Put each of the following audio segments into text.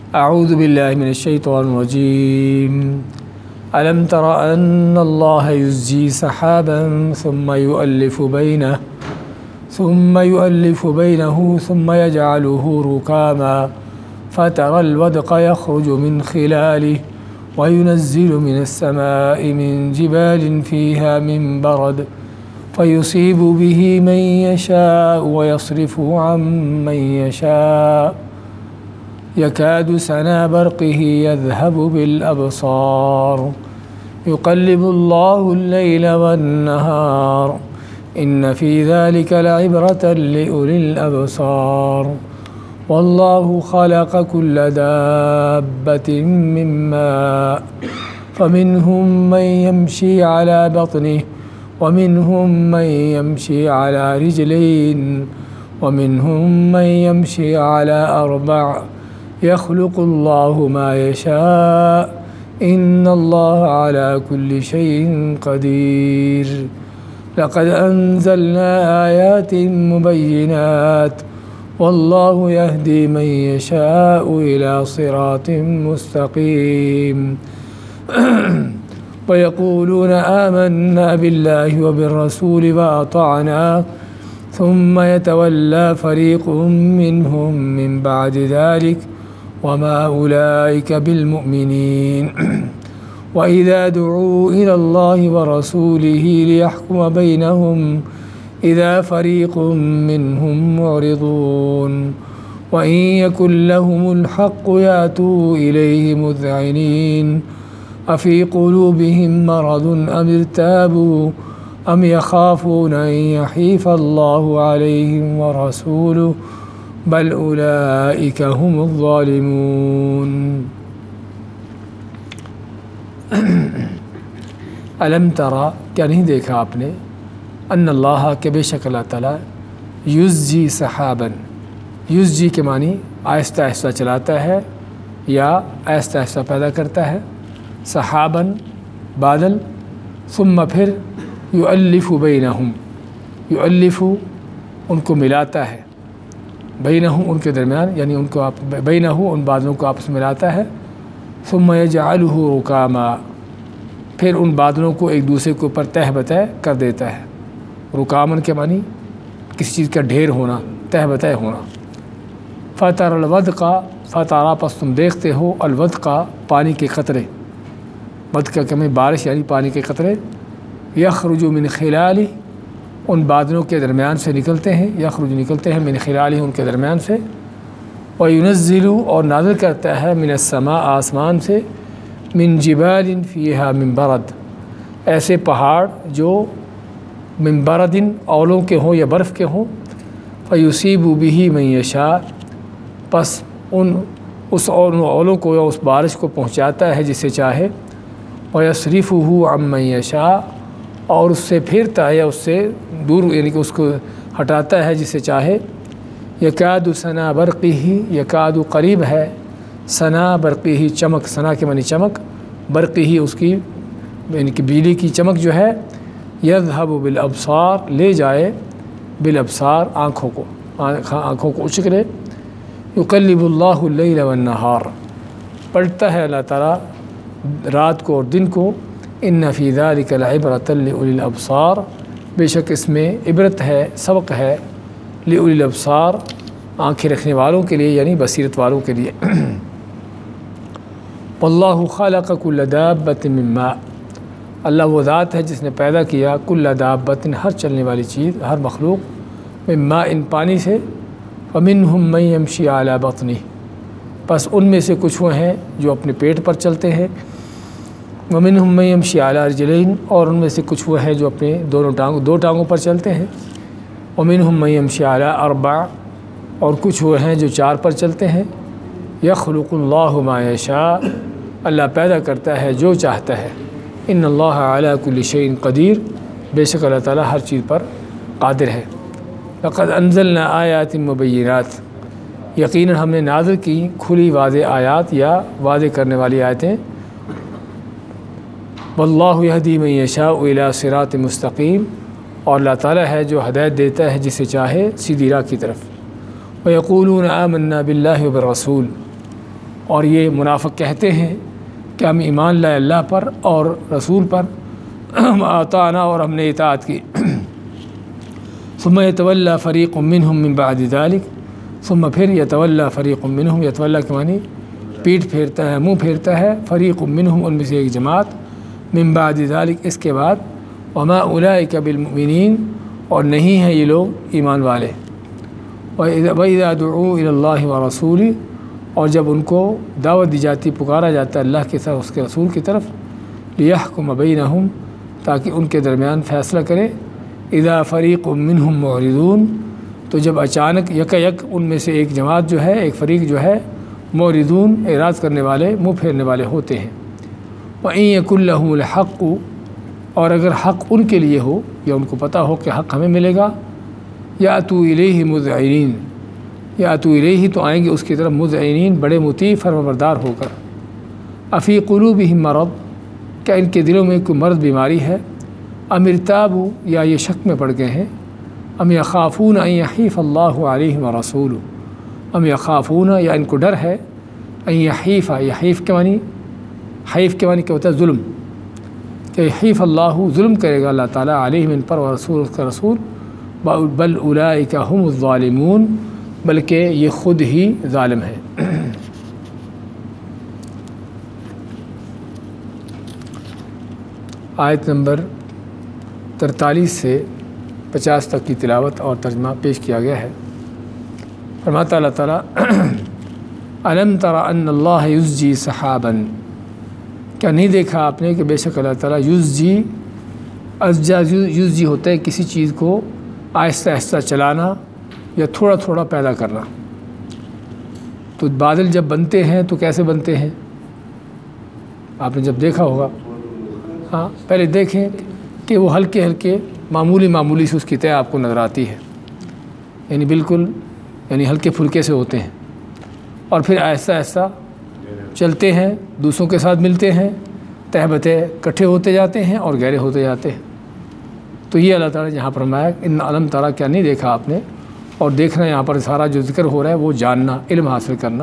اعوذ باللہ من الشیطان الرجیم الم تر ان اللہ یزجی سحابا ثم یؤلف بینه ثم یجعله رکاما فترى الودق يخرج من خلاله وينزل من السماء من جبال فيها من برد فيصيب به من يشاء ويصرفه عن من يشاء يكاد سنا برقه يذهب بالأبصار يقلب الله الليل والنهار إن في ذلك لعبرة لأولي الأبصار والله خلق كل دابة من ماء فمنهم من يمشي على بطنه ومنهم من يمشي على رجلين ومنهم من يمشي على أربع يخلق الله ما يشاء إن الله على كل شيء قدير لقد أنزلنا آيات مبينات والله يهدي من يشاء إلى صراط مستقيم ويقولون آمنا بالله وبالرسول وأطعنا ثم يتولى فريق منهم من بعد ذلك وما أولئك بالمؤمنين وإذا دعوا إلى الله ورسوله ليحكم بينهم إذا فريق منهم معرضون وإن يكن لهم الحق يأتوا إليه مذعنين أفي قلوبهم مرض أم ارتابوا أم يخافون أن يحيف الله عليهم ورسوله بل أولئك هم الظالمون الم ترى کیا نہیں دیکھا آپ نے ان اللہ کہ بے شک اللہ تعالیٰ یزجی صحاباً، یزجی کے معنی آہستہ آہستہ چلاتا ہے یا آہستہ آہستہ پیدا کرتا ہے، صحاباً بادل، ثم پھر یؤلف بینہم، یؤلف ان کو ملاتا ہے، بینہم ان کے درمیان، یعنی ان کو بینہ ان بادلوں کو آپس میں ملاتا ہے، ثم یجعلہ رکاما، پھر ان بادلوں کو ایک دوسرے کے اوپر تہ بتہ کر دیتا ہے۔ رکامن کے معنی کسی چیز کا ڈھیر ہونا، تہ بتہ ہونا۔ فتر الودق، فتارا پس تم دیکھتے ہو، الودق پانی کے قطرے، ودق کا کمی بارش یعنی پانی کے قطرے، یخرج من خلالہ ان بادلوں کے درمیان سے نکلتے ہیں، یخرج نکلتے ہیں من خلالہ ان کے درمیان سے، وینزل اور نازل کرتا ہے من السماء آسمان سے، من جبال فیہا من برد ایسے پہاڑ جو من برد اولوں کے ہوں یا برف کے ہوں، فیصیب بہ من یشاء پس اس اولوں کو یا اس بارش کو پہنچاتا ہے جسے چاہے، ویصرفہ عن من یشاء اور اس سے پھرتا ہے یا اس سے دور یعنی کہ اس کو ہٹاتا ہے جسے چاہے، یکاد سنا برقہ یکاد قریب ہے، سنا برقہ چمک، سنا کے معنی چمک، برقہ اس کی یعنی کہ بجلی کی چمک جو ہے، یذہب بالابصار لے جائے، بالابصار آنکھوں کو اچکرے، یقلب اللہ اللیل والنہار پلٹتا ہے اللہ تعالیٰ رات کو اور دن کو، ان فی ذلک لعبرۃ لأولی الابصار بے شک اس میں عبرت ہے، سبق ہے، لأولی الابصار آنکھیں رکھنے والوں کے لیے یعنی بصیرت والوں کے لیے۔ واللہ خلق کل دابۃ من ماء اللہ وہ ذات ہے جس نے پیدا کیا کل دابۃ ہر چلنے والی چیز، ہر مخلوق، من ماء پانی سے، ومنہم من یمشی علی بطنہ پس ان میں سے کچھ وہ ہیں جو اپنے پیٹ پر چلتے ہیں، ومنہم من یمشی علی رجلین اور ان میں سے کچھ وہ ہیں جو اپنے دو ٹانگوں پر چلتے ہیں، ومنہم من یمشی علی اربع اور کچھ وہ ہیں جو 4 پر چلتے ہیں، یخلق اللہ ما یشاء اللہ پیدا کرتا ہے جو چاہتا ہے، ان اللہ علی کل شیء قدیر بے شک اللہ تعالیٰ ہر چیز پر قادر ہے۔ لقد انزلنا آیات مبینات یقیناً ہم نے نازل کی کھلی واضح آیات یا واضح کرنے والی آیتیں، واللہ یہدی من یشاء الی صراط مستقیم اور اللہ تعالیٰ ہے جو ہدایت دیتا ہے جسے چاہے سیدھی راہ کی طرف۔ ویقولون آمنا باللہ وبالرسول اور یہ منافق کہتے ہیں کہ ہم ایمان لائے اللہ پر اور رسول پر، اطعنا اور ہم نے اطاعت کی، ثم یتولی فریق منہم من بعد ذلک، ثم پھر یتولی فریق منہم، یتولی کے معنی پیٹھ پھیرتا ہے، منہ پھیرتا ہے، فریق منہم ان میں سے ایک جماعت، من بعد ذلک اس کے بعد، وما اولئک بالمؤمنین اور نہیں ہیں یہ لوگ ایمان والے، وَإِذَا دُعُوا إِلَى اللَّهِ وَرَسُولِهِ اور جب ان کو دعوت دی جاتی، پکارا جاتا ہے اللہ کے ساتھ اس کے رسول کی طرف، لِيَحْكُمَ بَيْنَهُمْ تاکہ ان کے درمیان فیصلہ کرے، اذا فریق منہم معرضون تو جب اچانک یک ان میں سے ایک جماعت جو ہے، ایک فریق جو ہے، معرضون اعراض کرنے والے، منہ پھیرنے والے ہوتے ہیں، وَإِن يَكُن لَّهُمُ الْحَقُّ اور اگر حق ان کے لیے ہو یا ان کو پتہ ہو کہ حق ہمیں ملے گا، یاتوا الیہ مذعنین، یاتوا الیہ تو آئیں گے اس کی طرف، مذعنین بڑے مطیع فرمانبردار ہو کر، افی قلوبہم مرض کیا ان کے دلوں میں کوئی مرض بیماری ہے، ام ارتابوا یا یہ شک میں پڑ گئے ہیں، ام یخافون ان یحیف اللہ علیہم ورسولہ، ام یخافون یا ان کو ڈر ہے، ان یحیف، یحیف کے معنی، حیف کے معنی کیا ہوتا ہے ظلم، کہ یحیف اللہ ظلم کرے گا اللہ تعالیٰ علیہم ان پر، ورسول اس کا رسول، بل اولئک هم الظالمون بلکہ یہ خود ہی ظالم ہے۔ آیت نمبر 43 سے 50 تک کی تلاوت اور ترجمہ پیش کیا گیا ہے۔ فرماتا اللہ تعالیٰ الم تر ان اللہ یزجی سحابا، کیا نہیں دیکھا آپ نے کہ بے شک اللہ تعالیٰ یزجی، یزجی ہوتا ہے کسی چیز کو آہستہ آہستہ چلانا یا تھوڑا تھوڑا پیدا کرنا۔ تو بادل جب بنتے ہیں تو کیسے بنتے ہیں، آپ نے جب دیکھا ہوگا، ہاں پہلے دیکھیں کہ وہ ہلکے ہلکے معمولی سے اس کی طے آپ کو نظر آتی ہے، یعنی بالکل ہلکے پھلکے سے ہوتے ہیں، اور پھر آہستہ آہستہ چلتے ہیں، دوسروں کے ساتھ ملتے ہیں، تہ بتہ کٹھے ہوتے جاتے ہیں اور گہرے ہوتے جاتے ہیں۔ تو یہ اللہ تعالیٰ نے یہاں پر فرمایا ان علم تعالیٰ کیا نہیں دیکھا آپ نے، اور دیکھنا یہاں پر سارا جو ذکر ہو رہا ہے وہ جاننا، علم حاصل کرنا،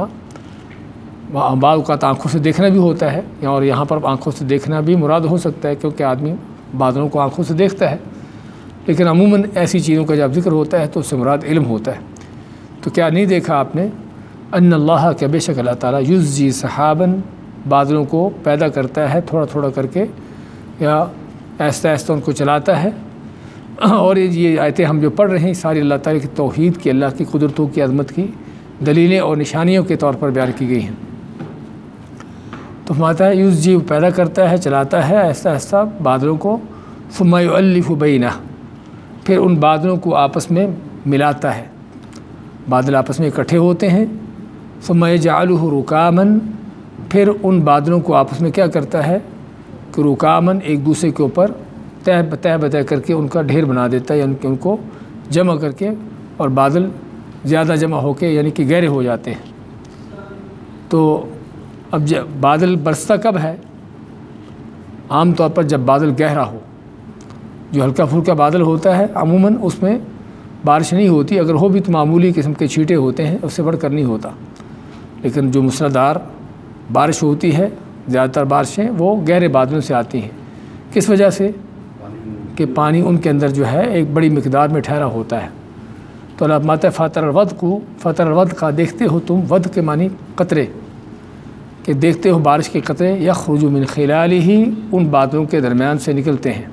بعض اوقات آنکھوں سے دیکھنا بھی ہوتا ہے، اور یہاں پر آنکھوں سے دیکھنا بھی مراد ہو سکتا ہے، کیونکہ آدمی بادلوں کو آنکھوں سے دیکھتا ہے، لیکن عموماً ایسی چیزوں کا جب ذکر ہوتا ہے تو اس سے مراد علم ہوتا ہے۔ تو کیا نہیں دیکھا آپ نے ان اللہ کہ بے شک اللہ تعالیٰ یزجی سحاباً بادلوں کو پیدا کرتا ہے تھوڑا تھوڑا کر کے، یا آہستہ آہستہ ان کو چلاتا ہے۔ اور یہ آیتیں ہم جو پڑھ رہے ہیں ساری اللہ تعالیٰ کی توحید کی، اللہ کی قدرتوں کی عظمت کی دلیلیں اور نشانیوں کے طور پر بیان کی گئی ہیں۔ تو فرماتا ہے یزجی پیدا کرتا ہے، چلاتا ہے آہستہ آہستہ بادلوں کو، ثم یؤلف بینہ پھر ان بادلوں کو آپس میں ملاتا ہے، بادل آپس میں اکٹھے ہوتے ہیں، ثم یجعلہ رکاما پھر ان بادلوں کو آپس میں کیا کرتا ہے کہ رکامن ایک دوسرے کے اوپر تہ بتہ کر کے ان کا ڈھیر بنا دیتا ہے، یعنی کہ ان کو جمع کر کے، اور بادل زیادہ جمع ہو کے یعنی کہ گہرے ہو جاتے ہیں۔ تو اب جب بادل برستا کب ہے، عام طور پر جب بادل گہرا ہو، جو ہلکا پھلکا بادل ہوتا ہے عموماً اس میں بارش نہیں ہوتی، اگر ہو بھی تو معمولی قسم کے چھینٹے ہوتے ہیں، اس سے بڑھ کر نہیں ہوتا، لیکن جو موسلادھار بارش ہوتی ہے، زیادہ تر بارشیں وہ گہرے بادلوں سے آتی ہیں۔ کس وجہ سے کہ پانی ان کے اندر جو ہے ایک بڑی مقدار میں ٹھہرا ہوتا ہے۔ تو اللہ ماتا فاتر الود کو، فاتر الود کا دیکھتے ہو تم، ود کے معنی قطرے، کہ دیکھتے ہو بارش کے قطرے، یخرج من خلالہ ان بادلوں کے درمیان سے نکلتے ہیں،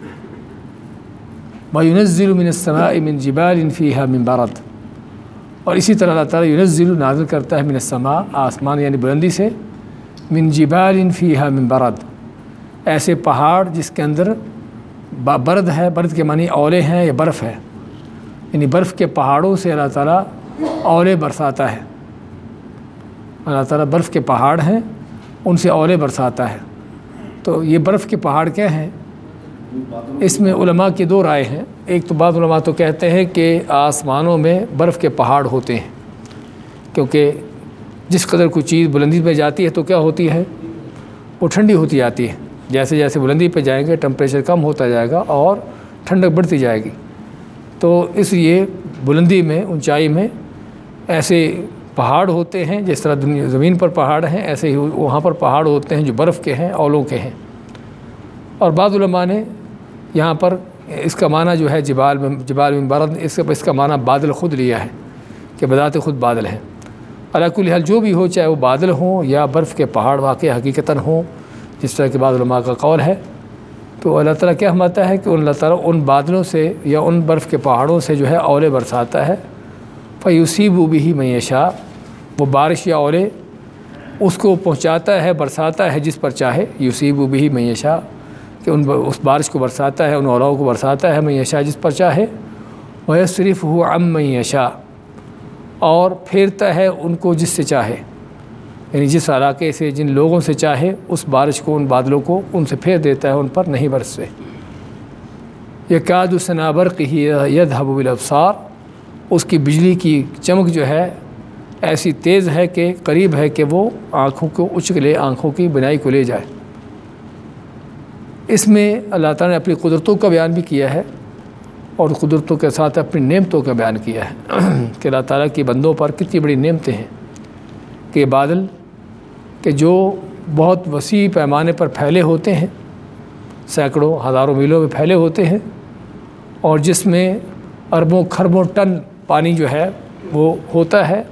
وَيُنَزِّلُ مِنَ السَّمَاءِ مِنْ جِبَالٍ فِيهَا مِنْ بَرَدٍ اور اسی طرح اللہ تعالیٰ يُنَزِّلُ نازل کرتا ہے من السماء آسمان یعنی بلندی سے، من جبال فیہا من برد ایسے پہاڑ جس کے اندر برد ہے، برد کے معنی اولے ہیں یا برف ہے، یعنی برف کے پہاڑوں سے اللہ تعالیٰ اولے برساتا ہے، اللہ تعالیٰ برف کے پہاڑ ہیں ان سے اولے برساتا ہے۔ تو یہ برف کے پہاڑ کیا ہیں، اس میں علماء کی دو رائے ہیں۔ ایک تو بعض علماء تو کہتے ہیں کہ آسمانوں میں برف کے پہاڑ ہوتے ہیں، کیونکہ جس قدر کوئی چیز بلندی پہ جاتی ہے تو کیا ہوتی ہے، وہ ٹھنڈی ہوتی جاتی ہے، جیسے جیسے بلندی پہ جائیں گے ٹمپریچر کم ہوتا جائے گا اور ٹھنڈک بڑھتی جائے گی۔ تو اس لیے بلندی میں، اونچائی میں ایسے پہاڑ ہوتے ہیں، جس طرح زمین پر پہاڑ ہیں ایسے ہی وہاں پر پہاڑ ہوتے ہیں جو برف کے ہیں، اولوں کے ہیں۔ اور بعض علماء نے یہاں پر اس کا معنی جو ہے جبال من برد، اس کا معنی بادل خود لیا ہے کہ بذات خود بادل ہیں۔ علی کل حال جو بھی ہو، چاہے وہ بادل ہوں یا برف کے پہاڑ واقع حقیقتاً ہوں، جس طرح کہ بعض علماء کا قول ہے، تو اللہ تعالیٰ کیا فرماتا ہے کہ اللہ تعالیٰ ان بادلوں سے یا ان برف کے پہاڑوں سے جو ہے اولے برساتا ہے، فیصیب بہ من یشاء، وہ بارش یا اولے اس کو پہنچاتا ہے، برساتا ہے جس پر چاہے، یصیب بہ من یشاء، کہ اس بارش کو برساتا ہے، ان اولاؤں کو برساتا ہے، من یشاء جس پر چاہے، ویصرفہ عن من یشاء، اور پھیرتا ہے ان کو جس سے چاہے، یعنی جس علاقے سے جن لوگوں سے چاہے اس بارش کو، ان بادلوں کو ان سے پھیر دیتا ہے، ان پر نہیں برسے۔ یکاد سنا برقہ یذھب بالابصار، اس کی بجلی کی چمک جو ہے ایسی تیز ہے کہ قریب ہے کہ وہ آنکھوں کو اچک لے، آنکھوں کی بینائی کو لے جائے۔ اس میں اللہ تعالیٰ نے اپنی قدرتوں کا بیان بھی کیا ہے اور قدرتوں کے ساتھ اپنی نعمتوں کا بیان کیا ہے کہ اللہ تعالیٰ کی بندوں پر کتنی بڑی نعمتیں ہیں کہ بادل کہ جو بہت وسیع پیمانے پر پھیلے ہوتے ہیں، سینکڑوں ہزاروں میلوں میں پھیلے ہوتے ہیں، اور جس میں اربوں کھربوں ٹن پانی جو ہے وہ ہوتا ہے،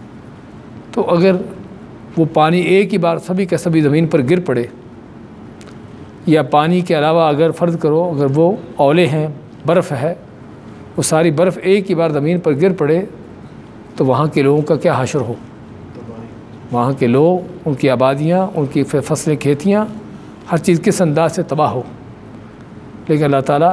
تو اگر وہ پانی ایک ہی بار سبھی کا سبھی زمین پر گر پڑے، یا پانی کے علاوہ اگر فرض کرو اگر وہ اولے ہیں، برف ہے، وہ ساری برف ایک ہی بار زمین پر گر پڑے، تو وہاں کے لوگوں کا کیا حشر ہو، وہاں کے لوگ، ان کی آبادیاں، ان کی فصلیں، کھیتیاں، ہر چیز کس انداز سے تباہ ہو۔ لیکن اللہ تعالیٰ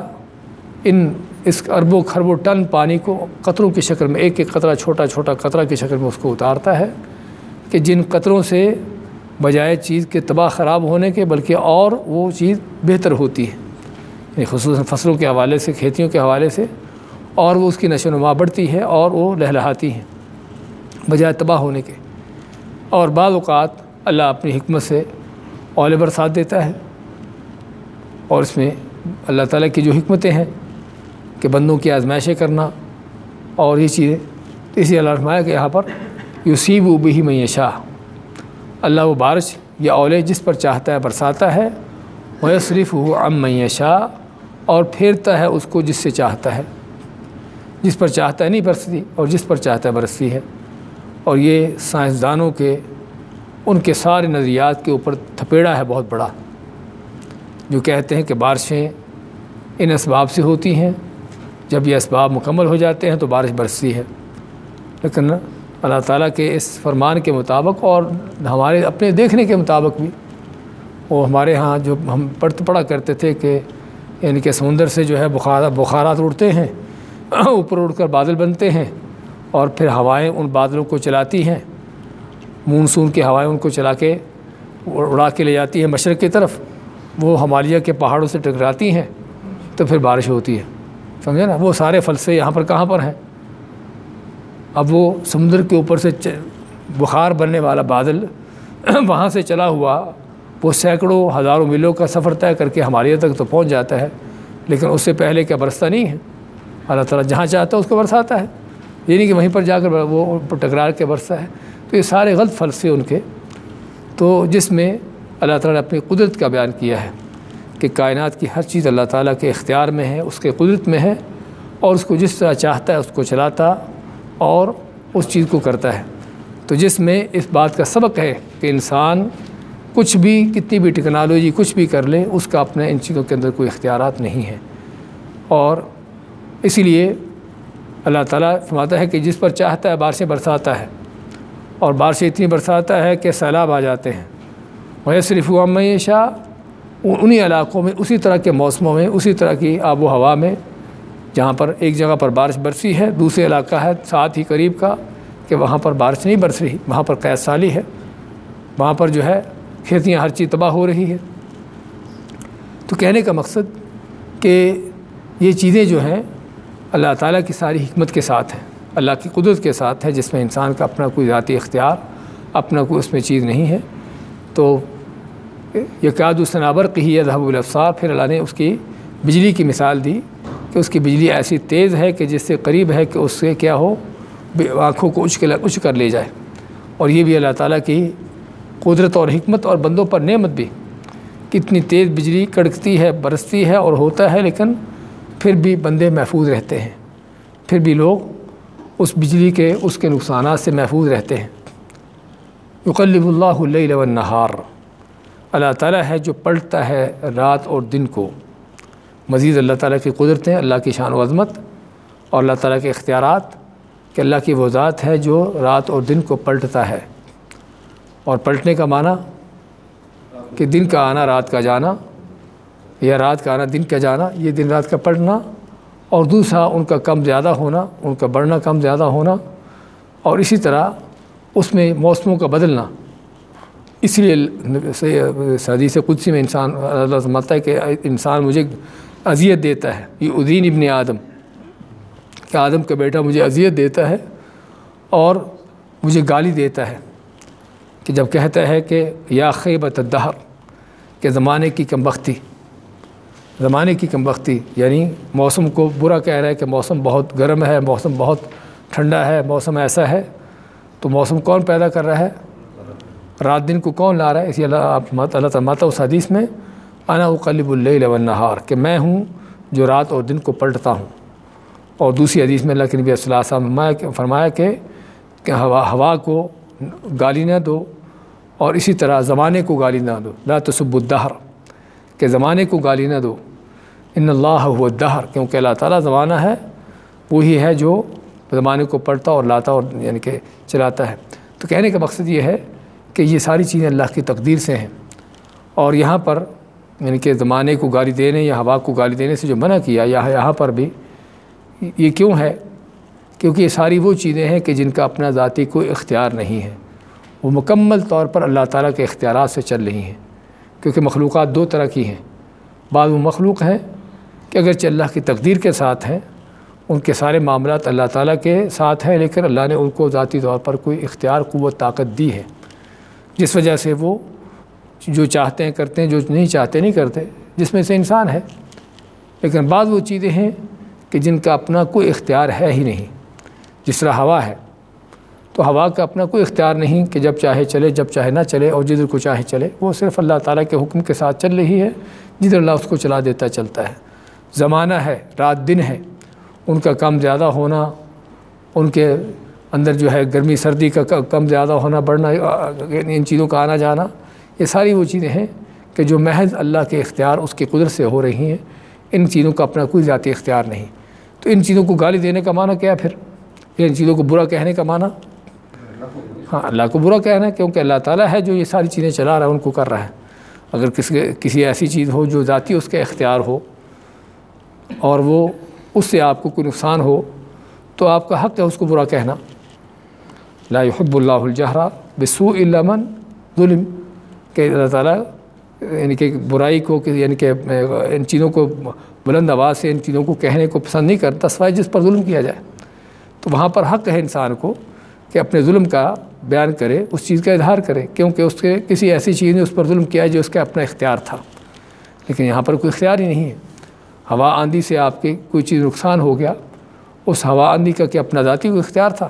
اس اربوں کھربوں ٹن پانی کو قطروں کی شکل میں، ایک ایک قطرہ چھوٹا چھوٹا قطرہ کی شکل میں اس کو اتارتا ہے کہ جن قطروں سے بجائے چیز کے تباہ خراب ہونے کے بلکہ اور وہ چیز بہتر ہوتی ہے، یعنی خصوصاً فصلوں کے حوالے سے، کھیتیوں کے حوالے سے، اور وہ اس کی نشو و نما بڑھتی ہے اور وہ لہلہاتی ہیں بجائے تباہ ہونے کے۔ اور بعض اوقات اللہ اپنی حکمت سے اولے برسات دیتا ہے، اور اس میں اللہ تعالیٰ کی جو حکمتیں ہیں کہ بندوں کی آزمائشیں کرنا اور یہ چیزیں، اسی اللہ فرمایا کہ یہاں پر یصیب بہ من یشاء، اللہ وہ بارش یا اولے جس پر چاہتا ہے برساتا ہے، ویصرفہ عن من یشاء، اور پھیرتا ہے اس کو جس سے چاہتا ہے، جس پر چاہتا ہے نہیں برستی اور جس پر چاہتا ہے برستی ہے۔ اور یہ سائنسدانوں کے ان کے سارے نظریات کے اوپر تھپیڑا ہے بہت بڑا، جو کہتے ہیں کہ بارشیں ان اسباب سے ہوتی ہیں، جب یہ اسباب مکمل ہو جاتے ہیں تو بارش برستی ہے۔ لیکن اللہ تعالیٰ کے اس فرمان کے مطابق اور ہمارے اپنے دیکھنے کے مطابق بھی، وہ ہمارے ہاں جو ہم پڑھا کرتے تھے کہ یعنی کہ سمندر سے جو ہے بخارات اڑتے ہیں، اوپر اڑ کر بادل بنتے ہیں، اور پھر ہوائیں ان بادلوں کو چلاتی ہیں، مونسون کی ہوائیں ان کو چلا کے اڑا کے لے جاتی ہیں مشرق کی طرف، وہ ہمالیہ کے پہاڑوں سے ٹکراتی ہیں تو پھر بارش ہوتی ہے، سمجھے نا۔ وہ سارے فلسفے یہاں پر کہاں پر ہیں؟ اب وہ سمندر کے اوپر سے بخار بننے والا بادل وہاں سے چلا ہوا وہ سینکڑوں ہزاروں میلوں کا سفر طے کر کے ہمارے تک تو پہنچ جاتا ہے، لیکن اس سے پہلے کیا برستا نہیں ہے؟ اللہ تعالیٰ جہاں چاہتا ہے اس کو برساتا ہے، یہ نہیں کہ وہیں پر جا کر وہ ٹکرا کے برستا ہے۔ تو یہ سارے غلط فلسفے ان کے، تو جس میں اللہ تعالیٰ نے اپنی قدرت کا بیان کیا ہے کہ کائنات کی ہر چیز اللہ تعالیٰ کے اختیار میں ہے، اس کے قدرت میں ہے، اور اس کو جس طرح چاہتا ہے اس کو چلاتا اور اس چیز کو کرتا ہے۔ تو جس میں اس بات کا سبق ہے کہ انسان کچھ بھی، کتنی بھی ٹیکنالوجی کچھ بھی کر لے، اس کا اپنے ان چیزوں کے اندر کوئی اختیارات نہیں ہیں۔ اور اسی لیے اللہ تعالیٰ فرماتا ہے کہ جس پر چاہتا ہے بارشیں برساتا ہے، اور بارشیں اتنی برساتا ہے کہ سیلاب آ جاتے ہیں۔ ویصرفہ عن من یشاء، انہی علاقوں میں، اسی طرح کے موسموں میں، اسی طرح کی آب و ہوا میں، جہاں پر ایک جگہ پر بارش برسی ہے، دوسرے علاقہ ہے ساتھ ہی قریب کا کہ وہاں پر بارش نہیں برس رہی، وہاں پر قحط سالی ہے، وہاں پر جو ہے کھیتیاں ہر چیز تباہ ہو رہی ہے۔ تو کہنے کا مقصد کہ یہ چیزیں جو ہیں اللہ تعالیٰ کی ساری حکمت کے ساتھ ہیں، اللہ کی قدرت کے ساتھ ہے، جس میں انسان کا اپنا کوئی ذاتی اختیار، اپنا کوئی اس میں چیز نہیں ہے۔ تو یکاد سنا برقہ یذھب بالابصار، پھر اللہ نے اس کی بجلی کی مثال دی کہ اس کی بجلی ایسی تیز ہے کہ جس سے قریب ہے کہ اس سے کیا ہو، آنکھوں کو اچ کر لے جائے۔ اور یہ بھی اللہ تعالیٰ کی قدرت اور حکمت اور بندوں پر نعمت بھی، کتنی تیز بجلی کڑکتی ہے، برستی ہے اور ہوتا ہے، لیکن پھر بھی بندے محفوظ رہتے ہیں، پھر بھی لوگ اس بجلی کے اس کے نقصانات سے محفوظ رہتے ہیں۔ یقلب اللہ اللیل والنہار، اللہ تعالیٰ ہے جو پلٹتا ہے رات اور دن کو۔ مزید اللہ تعالیٰ کی قدرتیں، اللہ کی شان و عظمت اور اللہ تعالیٰ کے اختیارات کہ اللہ کی وہ ذات ہے جو رات اور دن کو پلٹتا ہے۔ اور پلٹنے کا معنی کہ دن کا آنا رات کا جانا، یا رات کا آنا دن کا جانا، یہ دن رات کا پلٹنا، اور دوسرا ان کا کم زیادہ ہونا، ان کا بڑھنا کم زیادہ ہونا، اور اسی طرح اس میں موسموں کا بدلنا۔ اس لیے حدیث قدسی میں انسان اللہ فرماتا ہے کہ انسان مجھے اذیت دیتا ہے، یہ اذین ابن آدم، کہ آدم کا بیٹا مجھے اذیت دیتا ہے اور مجھے گالی دیتا ہے، کہ جب کہتا ہے کہ یا خیبۃ الدہر، کہ زمانے کی کمبختی، زمانے کی کمبختی، یعنی موسم کو برا کہہ رہا ہے کہ موسم بہت گرم ہے، موسم بہت ٹھنڈا ہے، موسم ایسا ہے، تو موسم کون پیدا کر رہا ہے؟ رات دن کو کون لا رہا ہے؟ اسی اللہ تعالیٰ اس حدیث میں انا اقلب اللیل والنہار، کہ میں ہوں جو رات اور دن کو پلٹتا ہوں۔ اور دوسری حدیث میں اللہ کے نبی صلی اللہ علیہ وسلم نے فرمایا کہ ہوا کو گالی نہ دو، اور اسی طرح زمانے کو گالی نہ دو، لا تسبوا الدہر، کہ زمانے کو گالی نہ دو، ان اللہ هو الدہر، کیونکہ اللہ تعالیٰ زمانہ ہے، وہی ہے جو زمانے کو پلٹتا اور لاتا اور یعنی کہ چلاتا ہے۔ تو کہنے کا مقصد یہ ہے کہ یہ ساری چیزیں اللہ کی تقدیر سے ہیں، اور یہاں پر یعنی کہ زمانے کو گالی دینے یا ہوا کو گالی دینے سے جو منع کیا یہاں پر بھی، یہ کیوں ہے؟ کیونکہ یہ ساری وہ چیزیں ہیں کہ جن کا اپنا ذاتی کوئی اختیار نہیں ہے، وہ مکمل طور پر اللہ تعالیٰ کے اختیارات سے چل رہی ہیں۔ کیونکہ مخلوقات دو طرح کی ہیں، بعض وہ مخلوق ہیں کہ اگرچہ اللہ کی تقدیر کے ساتھ ہیں، ان کے سارے معاملات اللہ تعالیٰ کے ساتھ ہیں، لیکن اللہ نے ان کو ذاتی طور پر کوئی اختیار، قوت، طاقت دی ہے، جس وجہ سے وہ جو چاہتے ہیں کرتے ہیں، جو نہیں چاہتے نہیں کرتے، جس میں سے انسان ہے۔ لیکن بعض وہ چیزیں ہیں کہ جن کا اپنا کوئی اختیار ہے ہی نہیں، جس طرح ہوا ہے، تو ہوا کا اپنا کوئی اختیار نہیں کہ جب چاہے چلے، جب چاہے نہ چلے، اور جدھر کو چاہے چلے، وہ صرف اللہ تعالیٰ کے حکم کے ساتھ چل رہی ہے، جدھر اللہ اس کو چلا دیتا چلتا ہے۔ زمانہ ہے، رات دن ہے، ان کا کم زیادہ ہونا، ان کے اندر جو ہے گرمی سردی کا کم زیادہ ہونا، بڑھنا، ان چیزوں کا آنا جانا، یہ ساری وہ چیزیں ہیں کہ جو محض اللہ کے اختیار، اس کی قدرت سے ہو رہی ہیں، ان چیزوں کا اپنا کوئی ذاتی اختیار نہیں۔ تو ان چیزوں کو گالی دینے کا معنی کیا پھر؟ ان چیزوں کو برا کہنے کا معنی؟ ہاں، اللہ کو برا کہنا ہے، کیونکہ اللہ تعالیٰ ہے جو یہ ساری چیزیں چلا رہا ہے، ان کو کر رہا ہے۔ اگر کسی ایسی چیز ہو جو ذاتی اس کا اختیار ہو اور وہ اس سے آپ کو کوئی نقصان ہو، تو آپ کا حق ہے اس کو برا کہنا۔ لا يحب اللہ الجہر بالسوء الا من ظلم، کہ اللہ تعالیٰ یعنی کہ برائی کو، یعنی کہ ان چیزوں کو بلند آواز سے ان چیزوں کو کہنے کو پسند نہیں کرتا سوائے جس پر ظلم کیا جائے۔ تو وہاں پر حق ہے انسان کو کہ اپنے ظلم کا بیان کرے، اس چیز کا اظہار کرے، کیونکہ اس کے کسی ایسی چیز نے اس پر ظلم کیا ہے جو اس کا اپنا اختیار تھا، لیکن یہاں پر کوئی اختیار ہی نہیں ہے۔ ہوا آندھی سے آپ کے کوئی چیز نقصان ہو گیا، اس ہوا آندھی کا کہ اپنا ذاتی کوئی اختیار تھا؟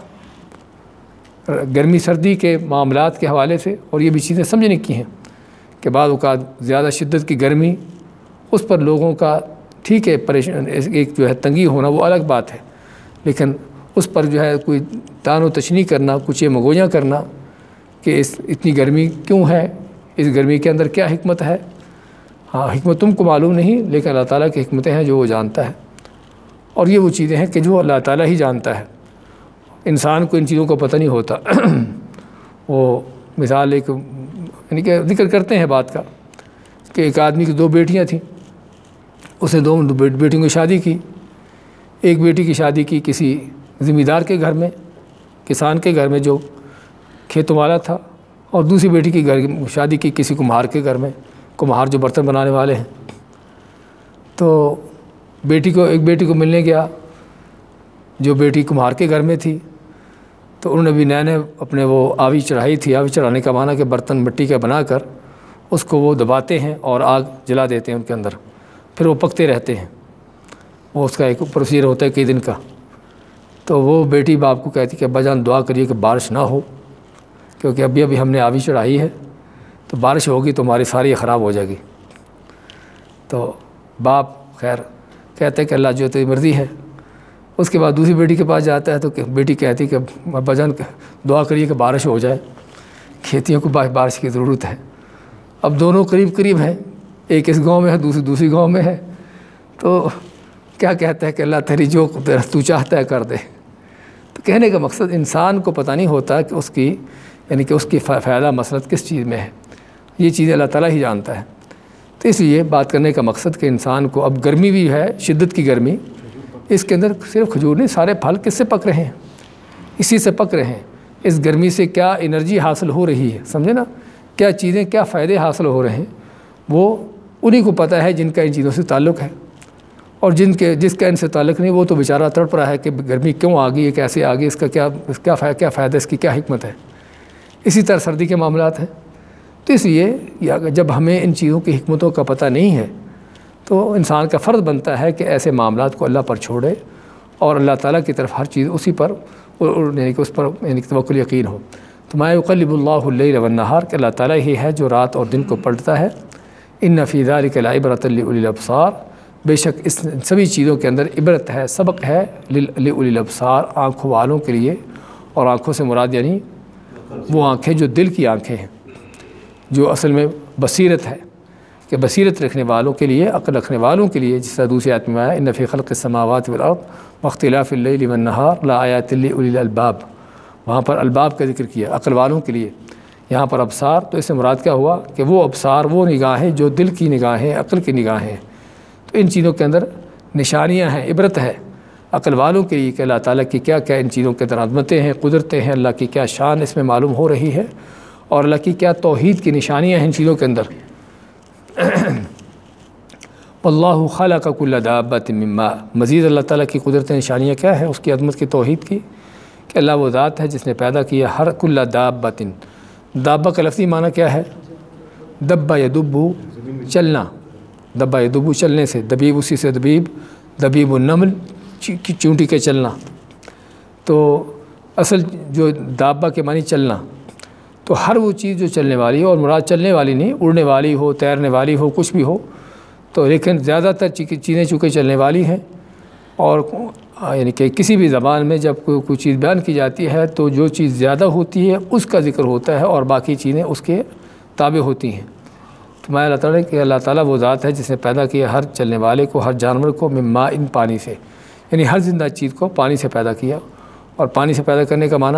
گرمی سردی کے معاملات کے حوالے سے، اور یہ بھی چیزیں سمجھنے کی ہیں کہ بعض اوقات زیادہ شدت کی گرمی، اس پر لوگوں کا ٹھیک ہے پریشان، ایک جو ہے تنگی ہونا وہ الگ بات ہے، لیکن اس پر جو ہے کوئی تان و تشنیع کرنا، کچھ مگویاں کرنا کہ اتنی گرمی کیوں ہے، اس گرمی کے اندر کیا حکمت ہے؟ ہاں، حکمت تم کو معلوم نہیں، لیکن اللہ تعالیٰ کی حکمتیں ہیں جو وہ جانتا ہے، اور یہ وہ چیزیں ہیں کہ جو اللہ تعالیٰ ہی جانتا ہے، انسان کو ان چیزوں کو پتہ نہیں ہوتا۔ وہ مثال ایک یعنی کہ ذکر کرتے ہیں بات کا کہ ایک آدمی کی دو بیٹیاں تھیں، اس نے دو بیٹیوں کی شادی کی۔ ایک بیٹی کی شادی کی کسی ذمہ دار کے گھر میں، کسان کے گھر میں جو کھیتوں والا تھا، اور دوسری بیٹی کی شادی کی کسی کمہار کے گھر میں، کمہار جو برتن بنانے والے ہیں۔ تو ایک بیٹی کو ملنے گیا جو بیٹی کمہار کے گھر میں تھی، تو انہوں نے بھی نئے نئے اپنے وہ آوی چڑھائی تھی۔ آوی چڑھانے کا معنی کہ برتن مٹی کا بنا کر اس کو وہ دباتے ہیں اور آگ جلا دیتے ہیں ان کے اندر، پھر وہ پکتے رہتے ہیں، وہ اس کا ایک پروسیجر ہوتا ہے کئی دن کا۔ تو وہ بیٹی باپ کو کہتی کہ ابا جان دعا کریے کہ بارش نہ ہو، کیونکہ ابھی ہم نے آبی چڑھائی ہے، تو بارش ہوگی تو ہماری ساری خراب ہو جائے گی۔ تو باپ خیر کہتے ہیں کہ اللہ جو تیری مرضی ہے۔ اس کے بعد دوسری بیٹی کے پاس جاتا ہے تو بیٹی کہتی کہ ابا جان دعا کریے کہ بارش ہو جائے، کھیتیوں کو بارش کی ضرورت ہے۔ اب دونوں قریب ہیں، ایک اس گاؤں میں ہے، دوسری گاؤں میں ہے، تو کیا کہتا ہے کہ اللہ تیری جو تو چاہتا ہے کر دے۔ تو کہنے کا مقصد انسان کو پتہ نہیں ہوتا کہ اس کی فائدہ مسلط کس چیز میں ہے، یہ چیزیں اللہ تعالیٰ ہی جانتا ہے۔ تو اس لیے بات کرنے کا مقصد کہ انسان کو اب گرمی بھی ہے، شدت کی گرمی، اس کے اندر صرف کھجور نہیں، سارے پھل کس سے پک رہے ہیں؟ اسی سے پک رہے ہیں۔ اس گرمی سے کیا انرجی حاصل ہو رہی ہے، سمجھے نا، کیا چیزیں، کیا فائدے حاصل ہو رہے ہیں، وہ انہی کو پتہ ہے جن کا ان چیزوں سے تعلق ہے، اور جس کا ان سے تعلق نہیں وہ تو بیچارہ تڑپ رہا ہے کہ گرمی کیوں آ گئی ہے، کیسے آ گئی، اس کا کیا فائدہ، اس کی کیا حکمت ہے۔ اسی طرح سردی کے معاملات ہیں۔ تو اس لیے جب ہمیں ان چیزوں کی حکمتوں کا پتہ نہیں ہے تو انسان کا فرض بنتا ہے کہ ایسے معاملات کو اللہ پر چھوڑے اور اللہ تعالیٰ کی طرف ہر چیز اسی پر، یعنی کہ اس پر توکل یقین ہو۔ تو ما یقلب اللہ اللیل والنہار، کہ اللہ تعالیٰ ہی ہے جو رات اور دن کو پلٹتا ہے۔ ان فی ذلک لعبرۃ لأولی الابصار، بے شک اس سبھی چیزوں کے اندر عبرت ہے، سبق ہے، لأولی الابصار، آنکھوں والوں کے لیے، اور آنکھوں سے مراد یعنی وہ آنکھیں جو دل کی آنکھیں ہیں، جو اصل میں بصیرت ہے، کہ بصیرت رکھنے والوں کے لیے، عقل رکھنے والوں کے لیے، جس طرح دوسری آیت میں آیا ان فی خلق السماوات والارض واختلاف اللیل والنہار لآیات لأولی الالباب، وہاں پر الباب کا ذکر کیا، عقل والوں کے لیے، یہاں پر ابصار، تو اس سے مراد کیا ہوا کہ وہ ابصار، وہ نگاہیں جو دل کی نگاہیں، عقل کی نگاہیں، تو ان چیزوں کے اندر نشانیاں ہیں، عبرت ہے عقل والوں کے لیے کہ اللہ تعالیٰ کی کیا کیا ان چیزوں کے اندر عظمتیں ہیں، قدرتیں ہیں، اللہ کی کیا شان اس میں معلوم ہو رہی ہے، اور اللہ کی کیا توحید کی نشانیاں ہیں ان چیزوں کے اندر۔ واللہ خلق کل دابۃ من ماء، مزید اللہ تعالیٰ کی قدرت نشانیاں کیا ہے، اس کی عظمت کی توحید کی، کہ اللہ وہ ذات ہے جس نے پیدا کیا ہر کل دابۃ، دابہ کا لفظی معنی کیا ہے؟ دبہ یدب، چلنا، دبہ یدب چلنے سے، دبیب اسی سے دبیب النمل، چونٹی کے چلنا، تو اصل جو دابہ کے معنی چلنا، تو ہر وہ چیز جو چلنے والی ہو، اور مراد چلنے والی نہیں، اڑنے والی ہو، تیرنے والی ہو، کچھ بھی ہو، تو لیکن زیادہ تر چیزیں چونکہ چلنے والی ہیں، اور یعنی کہ کسی بھی زبان میں جب کوئی چیز بیان کی جاتی ہے تو جو چیز زیادہ ہوتی ہے اس کا ذکر ہوتا ہے، اور باقی چیزیں اس کے تابع ہوتی ہیں۔ تو میں اللہ تعالیٰ کہ اللہ تعالیٰ وہ ذات ہے جس نے پیدا کیا ہر چلنے والے کو، ہر جانور کو، من ماء، پانی سے، یعنی ہر زندہ چیز کو پانی سے پیدا کیا، اور پانی سے پیدا کرنے کا معنی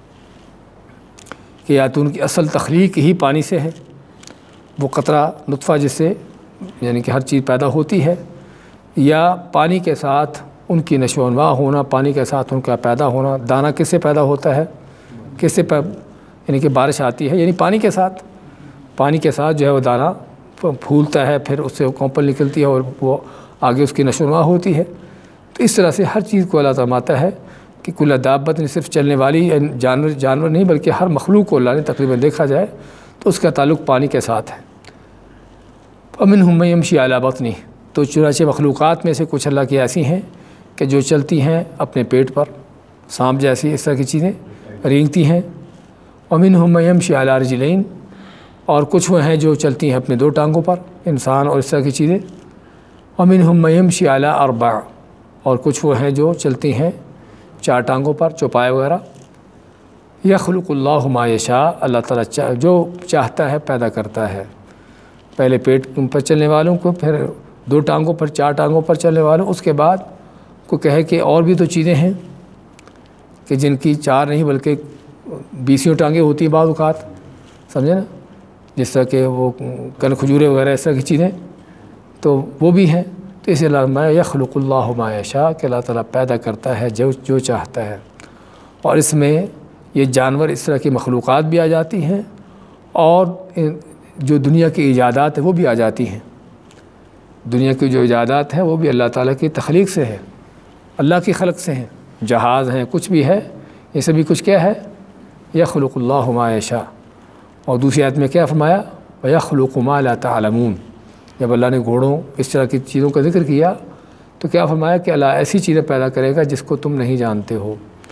کہ یا تو ان کی اصل تخلیق ہی پانی سے ہے، وہ قطرہ نطفہ جس سے یعنی کہ ہر چیز پیدا ہوتی ہے، یا پانی کے ساتھ ان کی نشو و نما ہونا، پانی کے ساتھ ان کا پیدا ہونا۔ دانہ کس سے پیدا ہوتا ہے، کس سے یعنی کہ بارش آتی ہے، یعنی پانی کے ساتھ جو ہے وہ دانہ پھولتا ہے، پھر اس سے کونپل نکلتی ہے، اور وہ آگے اس کی نشو و نما ہوتی ہے۔ تو اس طرح سے ہر چیز کو اللہ فرماتا ہے کہ کل دابۃ نے صرف چلنے والی جانور نہیں بلکہ ہر مخلوق کو اللہ نے تقریباً دیکھا جائے تو اس کا تعلق پانی کے ساتھ ہے۔ وَمِنْهُم مَّن يَمْشِي عَلَىٰ بَطْنِهِ، تو چنانچہ مخلوقات میں سے کچھ اللہ کی ایسی ہیں کہ جو چلتی ہیں اپنے پیٹ پر، سانپ جیسی اس طرح کی چیزیں رینگتی ہیں۔ وَمِنْهُم مَّن يَمْشِي عَلَىٰ رِجْلَيْنِ، اور کچھ وہ ہیں جو چلتی ہیں اپنے دو ٹانگوں پر، انسان اور اس طرح کی چیزیں۔ وَمِنْهُم مَّن يَمْشِي عَلَىٰ أَرْبَعٍ، اور کچھ وہ ہیں جو چلتی ہیں چار ٹانگوں پر، چوپائے وغیرہ۔ یخلق اللہ ما یشاء، اللہ تعالیٰ جو چاہتا ہے پیدا کرتا ہے، پہلے پیٹ پر چلنے والوں کو، پھر دو ٹانگوں پر، چار ٹانگوں پر چلنے والوں، اس کے بعد کو کہے کہ اور بھی تو چیزیں ہیں کہ جن کی چار نہیں بلکہ 20 ٹانگیں ہوتی ہیں بعض اوقات، سمجھے نا، جس طرح کہ وہ کن کھجورے وغیرہ اس طرح کی چیزیں، تو وہ بھی ہیں۔ تو اس لیے یخلق اللہ ما یشاء، کہ اللہ تعالیٰ پیدا کرتا ہے جو چاہتا ہے، اور اس میں یہ جانور اس طرح کی مخلوقات بھی آ جاتی ہیں، اور جو دنیا کی ایجادات ہیں وہ بھی آ جاتی ہیں۔ دنیا کی جو ایجادات ہیں وہ بھی اللہ تعالیٰ کی تخلیق سے ہے، اللہ کی خلق سے ہیں، جہاز ہیں، کچھ بھی ہے، یہ سبھی کچھ کیا ہے؟ یخلق اللہ ما یشاء۔ اور دوسری آیت میں کیا فرمایا؟ وَيَخْلُقُ مَا لَا تَعْلَمُونَ، جب اللہ نے گھوڑوں اس طرح کی چیزوں کا ذکر کیا تو کیا فرمایا کہ اللہ ایسی چیزیں پیدا کرے گا جس کو تم نہیں جانتے ہو۔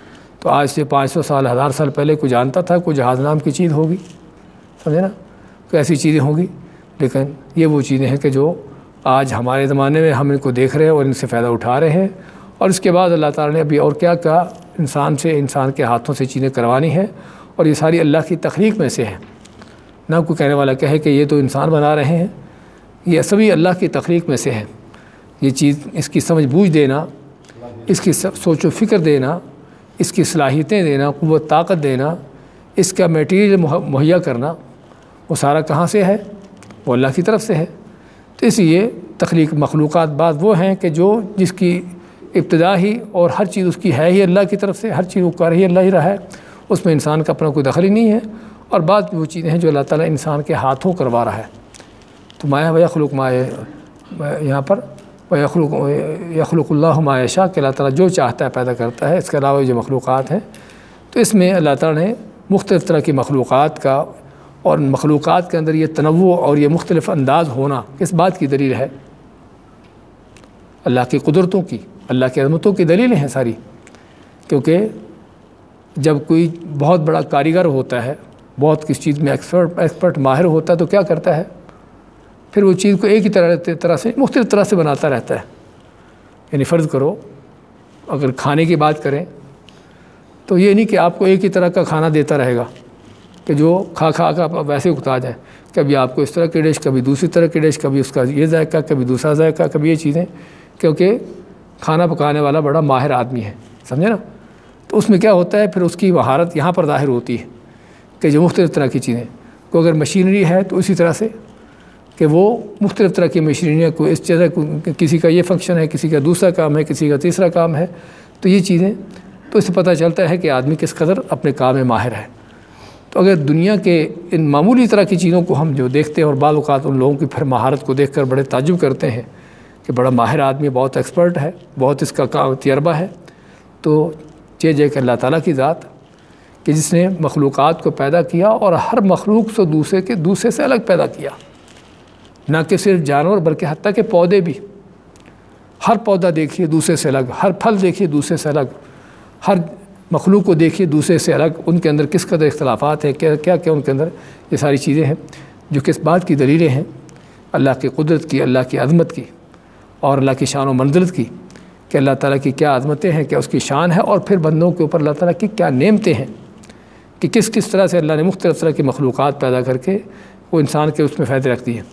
تو آج سے 500 سال 1000 سال پہلے کوئی جانتا تھا کوئی جہاز نام کی چیز ہوگی؟ سمجھے نا، کوئی ایسی چیزیں ہوں گی؟ لیکن یہ وہ چیزیں ہیں کہ جو آج ہمارے زمانے میں ہم ان کو دیکھ رہے ہیں اور ان سے فائدہ اٹھا رہے ہیں. اور اس کے بعد اللہ تعالیٰ نے ابھی اور کیا کیا انسان کے ہاتھوں سے چیزیں کروانی ہیں، اور یہ ساری اللہ کی تخلیق میں سے ہے. نہ کوئی کہنے والا کہے کہ یہ تو انسان بنا رہے ہیں، یہ سبھی اللہ کی تخلیق میں سے ہے. یہ چیز اس کی سمجھ بوجھ دینا، اس کی سوچ و فکر دینا، اس کی صلاحیتیں دینا، قوت طاقت دینا، اس کا میٹیریل مہیا کرنا، وہ سارا کہاں سے ہے؟ وہ اللہ کی طرف سے ہے. تو اس لیے تخلیق مخلوقات بعض وہ ہیں کہ جس کی ابتدا ہی اور ہر چیز اس کی ہے ہی اللہ کی طرف سے، ہر چیز وہ کر ہی اللہ ہی رہا ہے، اس میں انسان کا اپنا کوئی دخل ہی نہیں ہے. اور بعض وہ چیزیں ہیں جو اللہ تعالیٰ انسان کے ہاتھوں کروا رہا ہے. تو ما یخلق ما یہاں پر یخلق اللہ ما یشاء کہ اللہ تعالیٰ جو چاہتا ہے پیدا کرتا ہے. اس کے علاوہ جو مخلوقات ہیں تو اس میں اللہ تعالیٰ نے مختلف طرح کی مخلوقات کا، اور مخلوقات کے اندر یہ تنوع اور یہ مختلف انداز ہونا کس بات کی دلیل ہے؟ اللہ کی قدرتوں کی، اللہ کی عظمتوں کی دلیلیں ہیں ساری. کیونکہ جب کوئی بہت بڑا کاریگر ہوتا ہے، بہت کسی چیز میں ایکسپرٹ ماہر ہوتا ہے، تو کیا کرتا ہے؟ پھر وہ چیز کو ایک ہی طرح سے مختلف طرح سے بناتا رہتا ہے. یعنی فرض کرو اگر کھانے کی بات کریں تو یہ نہیں کہ آپ کو ایک ہی طرح کا کھانا دیتا رہے گا کہ جو کھا کا ویسے اکتا جائے. کبھی آپ کو اس طرح کی ڈش، کبھی دوسری طرح کی ڈش، کبھی اس کا یہ ذائقہ، کبھی دوسرا ذائقہ، کبھی یہ چیزیں. کیونکہ کھانا پکانے والا بڑا ماہر آدمی ہے، سمجھے نا. تو اس میں کیا ہوتا ہے، پھر اس کی مہارت یہاں پر ظاہر ہوتی ہے کہ جو مختلف طرح کی چیزیں کو اگر مشینری ہے تو اسی طرح سے کہ وہ مختلف طرح کی مشینریاں کو اس جگہ کسی کا یہ فنکشن ہے، کسی کا دوسرا کام ہے، کسی کا تیسرا کام ہے. تو یہ چیزیں تو اس سے پتہ چلتا ہے کہ آدمی کس قدر اپنے کام میں ماہر ہے. تو اگر دنیا کے ان معمولی طرح کی چیزوں کو ہم جو دیکھتے ہیں اور بعض اوقات ان لوگوں کی پھر مہارت کو دیکھ کر بڑے تعجب کرتے ہیں کہ بڑا ماہر آدمی، بہت ایکسپرٹ ہے، بہت اس کا تجربہ ہے، تو کہ اللہ تعالیٰ کی ذات کہ جس نے مخلوقات کو پیدا کیا اور ہر مخلوق سے دوسرے سے الگ پیدا کیا. نہ کہ صرف جانور بلکہ حتیٰ کہ پودے بھی. ہر پودا دیکھیے دوسرے سے الگ، ہر پھل دیکھیے دوسرے سے الگ، ہر مخلوق کو دیکھیے دوسرے سے الگ. ان کے اندر کس قدر اختلافات ہیں، کیا ان کے اندر یہ ساری چیزیں ہیں جو کس بات کی دلیلیں ہیں؟ اللہ کی قدرت کی، اللہ کی عظمت کی، اور اللہ کی شان و منزلت کی کہ اللہ تعالیٰ کی کیا عظمتیں ہیں، کیا اس کی شان ہے، اور پھر بندوں کے اوپر اللہ تعالیٰ کی کیا نعمتیں ہیں کہ کس طرح سے اللہ نے مختلف طرح کی مخلوقات پیدا کر کے وہ انسان کے اس میں فائدے رکھ دی ہیں.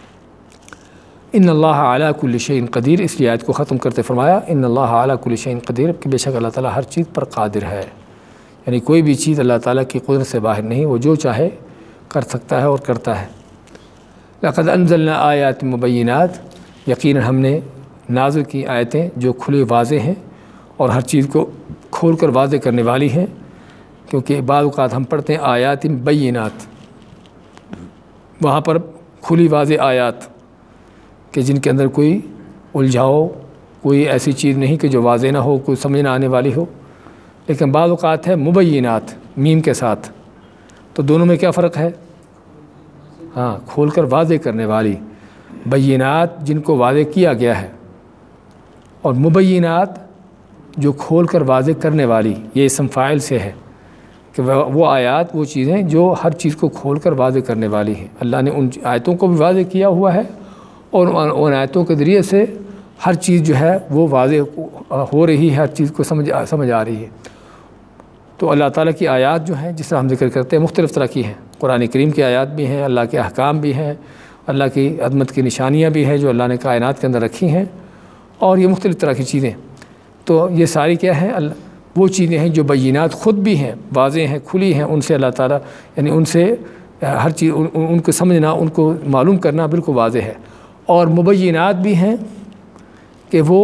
ان اللہ علی کل شیء قدیر. اس لیے آیت کو ختم کرتے فرمایا ان اللہ علی کل شیء قدیر کہ بے شک اللہ تعالیٰ ہر چیز پر قادر ہے. یعنی کوئی بھی چیز اللہ تعالیٰ کی قدرت سے باہر نہیں، وہ جو چاہے کر سکتا ہے اور کرتا ہے. لقد انزلنا آیات مبینات. یقیناً ہم نے نازل کی آیتیں جو کھلی واضح ہیں اور ہر چیز کو کھول کر واضح کرنے والی ہیں. کیونکہ بعض اوقات ہم پڑھتے ہیں آیات بینات، وہاں پر کھلی واضح آیات کہ جن کے اندر کوئی الجھاؤ، کوئی ایسی چیز نہیں کہ جو واضح نہ ہو، کوئی سمجھ نہ آنے والی ہو. لیکن بعض اوقات ہے مبینات میم کے ساتھ. تو دونوں میں کیا فرق ہے؟ ہاں، کھول کر واضح کرنے والی بینات جن کو واضح کیا گیا ہے، اور مبینات جو کھول کر واضح کرنے والی. یہ اسم فاعل سے ہے کہ وہ آیات وہ چیزیں جو ہر چیز کو کھول کر واضح کرنے والی ہیں. اللہ نے ان آیتوں کو بھی واضح کیا ہوا ہے، اور ان آیتوں کے ذریعے سے ہر چیز جو ہے وہ واضح ہو رہی ہے، ہر چیز کو سمجھ آ رہی ہے. تو اللہ تعالیٰ کی آیات جو ہیں جس طرح ہم ذکر کرتے ہیں مختلف طرح کی ہیں. قرآن کریم کی آیات بھی ہیں، اللہ کے احکام بھی ہیں، اللہ کی عظمت کی نشانیاں بھی ہیں جو اللہ نے کائنات کے اندر رکھی ہیں، اور یہ مختلف طرح کی چیزیں. تو یہ ساری کیا ہیں؟ وہ چیزیں ہیں جو بینات خود بھی ہیں، واضح ہیں، کھلی ہیں. ان سے اللہ تعالیٰ یعنی ان سے ہر چیز ان کو سمجھنا، ان کو معلوم کرنا بالکل واضح ہے. اور مبینات بھی ہیں کہ وہ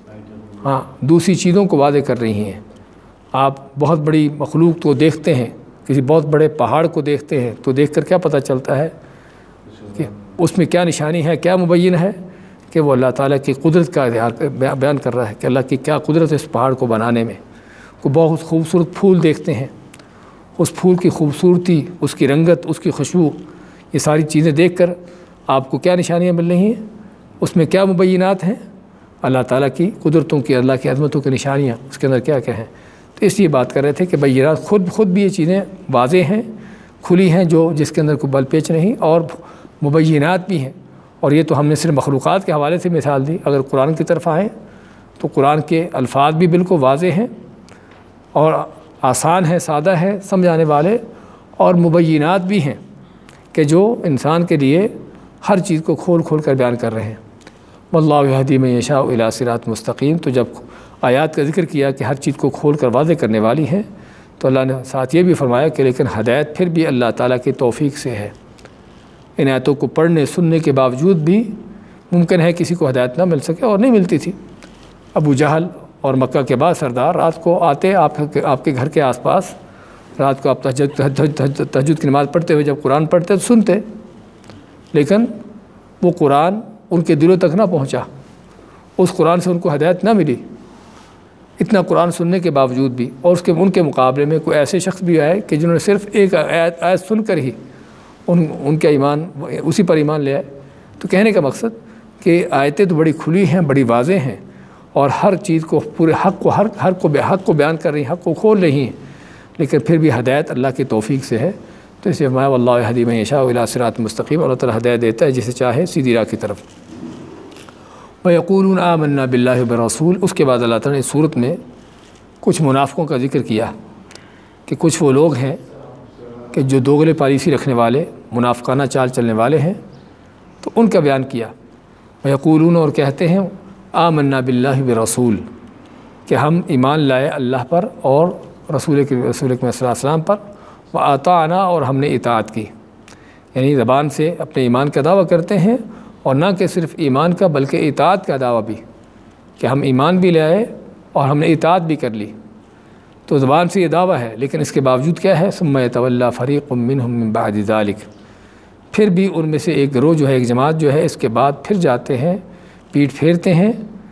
دوسری چیزوں کو واضح کر رہی ہیں. آپ بہت بڑی مخلوق کو دیکھتے ہیں، کسی بہت بڑے پہاڑ کو دیکھتے ہیں تو دیکھ کر کیا پتہ چلتا ہے کہ اس میں کیا نشانی ہے، کیا مبین ہے کہ وہ اللہ تعالیٰ کی قدرت کا بیان کر رہا ہے کہ اللہ کی کیا قدرت ہے اس پہاڑ کو بنانے میں. کو بہت خوبصورت پھول دیکھتے ہیں، اس پھول کی خوبصورتی، اس کی رنگت، اس کی خوشبو، یہ ساری چیزیں دیکھ کر آپ کو کیا نشانیاں مل رہی ہیں؟ اس میں کیا مبینات ہیں؟ اللہ تعالیٰ کی قدرتوں کی، اللہ کی عظمتوں کی نشانیاں اس کے اندر کیا ہیں؟ تو اس لیے بات کر رہے تھے کہ بینات خود بھی یہ چیزیں واضح ہیں، کھلی ہیں، جس کے اندر کوئی بل پیچ نہیں، اور مبینات بھی ہیں۔ اور یہ تو ہم نے صرف مخلوقات کے حوالے سے مثال دی، اگر قرآن کی طرف آئیں تو قرآن کے الفاظ بھی بالکل واضح ہیں اور آسان ہیں، سادہ ہیں سمجھانے والے، اور مبینات بھی ہیں کہ جو انسان کے لیے ہر چیز کو کھول کر بیان کر رہے ہیں۔ واللہ یہدی من یشاء الی صراط مستقیم، تو جب آیات کا ذکر کیا کہ ہر چیز کو کھول کر واضح کرنے والی ہیں، تو اللہ نے ساتھ یہ بھی فرمایا کہ لیکن ہدایت پھر بھی اللہ تعالیٰ کی توفیق سے ہے۔ ان آیتوں کو پڑھنے سننے کے باوجود بھی ممکن ہے کسی کو ہدایت نہ مل سکے، اور نہیں ملتی تھی۔ ابو جہل اور مکہ کے بعد سردار رات کو آتے آپ کے گھر کے آس پاس، رات کو آپ تہجد کی نماز پڑھتے ہوئے جب قرآن پڑھتے تو سنتے، لیکن وہ قرآن ان کے دلوں تک نہ پہنچا، اس قرآن سے ان کو ہدایت نہ ملی۔ اتنا قرآن سننے کے باوجود بھی، اور ان کے مقابلے میں کوئی ایسے شخص بھی آئے کہ جنہوں نے صرف ایک آیت سن کر ہی ان کا ایمان اسی پر ایمان لے آئے۔ تو کہنے کا مقصد کہ آیتیں تو بڑی کھلی ہیں، بڑی واضح ہیں، اور ہر چیز کو پورے حق کو بیان کر رہی ہیں، حق کو کھول رہی ہیں، لیکن پھر بھی ہدایت اللہ کی توفیق سے ہے۔ تو اسے فرمایا واللہ یہدی من یشاء الی صراط مستقیم، اللہ تعالیٰ ہدایت دیتا ہے جسے چاہے سیدھی راہ کی طرف۔ وَيَقُولُونَ آمَنَّا بِاللَّهِ وَبِالرَّسُولِ، اس کے بعد اللہ تعالیٰ نے اس صورت میں کچھ منافقوں کا ذکر کیا کہ کچھ وہ لوگ ہیں کہ جو دوغلے پالیسی رکھنے والے، منافقانہ چال چلنے والے ہیں، تو ان کا بیان کیا۔ وَيَقُولُونَ، اور کہتے ہیں، آمَنَّا بِاللَّهِ وَبِالرَّسُولِ، کہ ہم ایمان لائے اللہ پر اور رسول اکرم صلی اللہ علیہ وسلم پر، وَأَطَعْنَا، اور ہم نے اطاعت کی، یعنی زبان سے اپنے ایمان کا دعویٰ کرتے ہیں، اور نہ کہ صرف ایمان کا بلکہ اطاعت کا دعویٰ بھی، کہ ہم ایمان بھی لے آئے اور ہم نے اطاعت بھی کر لی۔ تو زبان سے یہ دعویٰ ہے، لیکن اس کے باوجود کیا ہے؟ ثم یتولی فریق منہم من بعد ذلک، پھر بھی ان میں سے ایک گروہ جو ہے، ایک جماعت جو ہے، اس کے بعد پھر جاتے ہیں، پیٹ پھیرتے ہیں،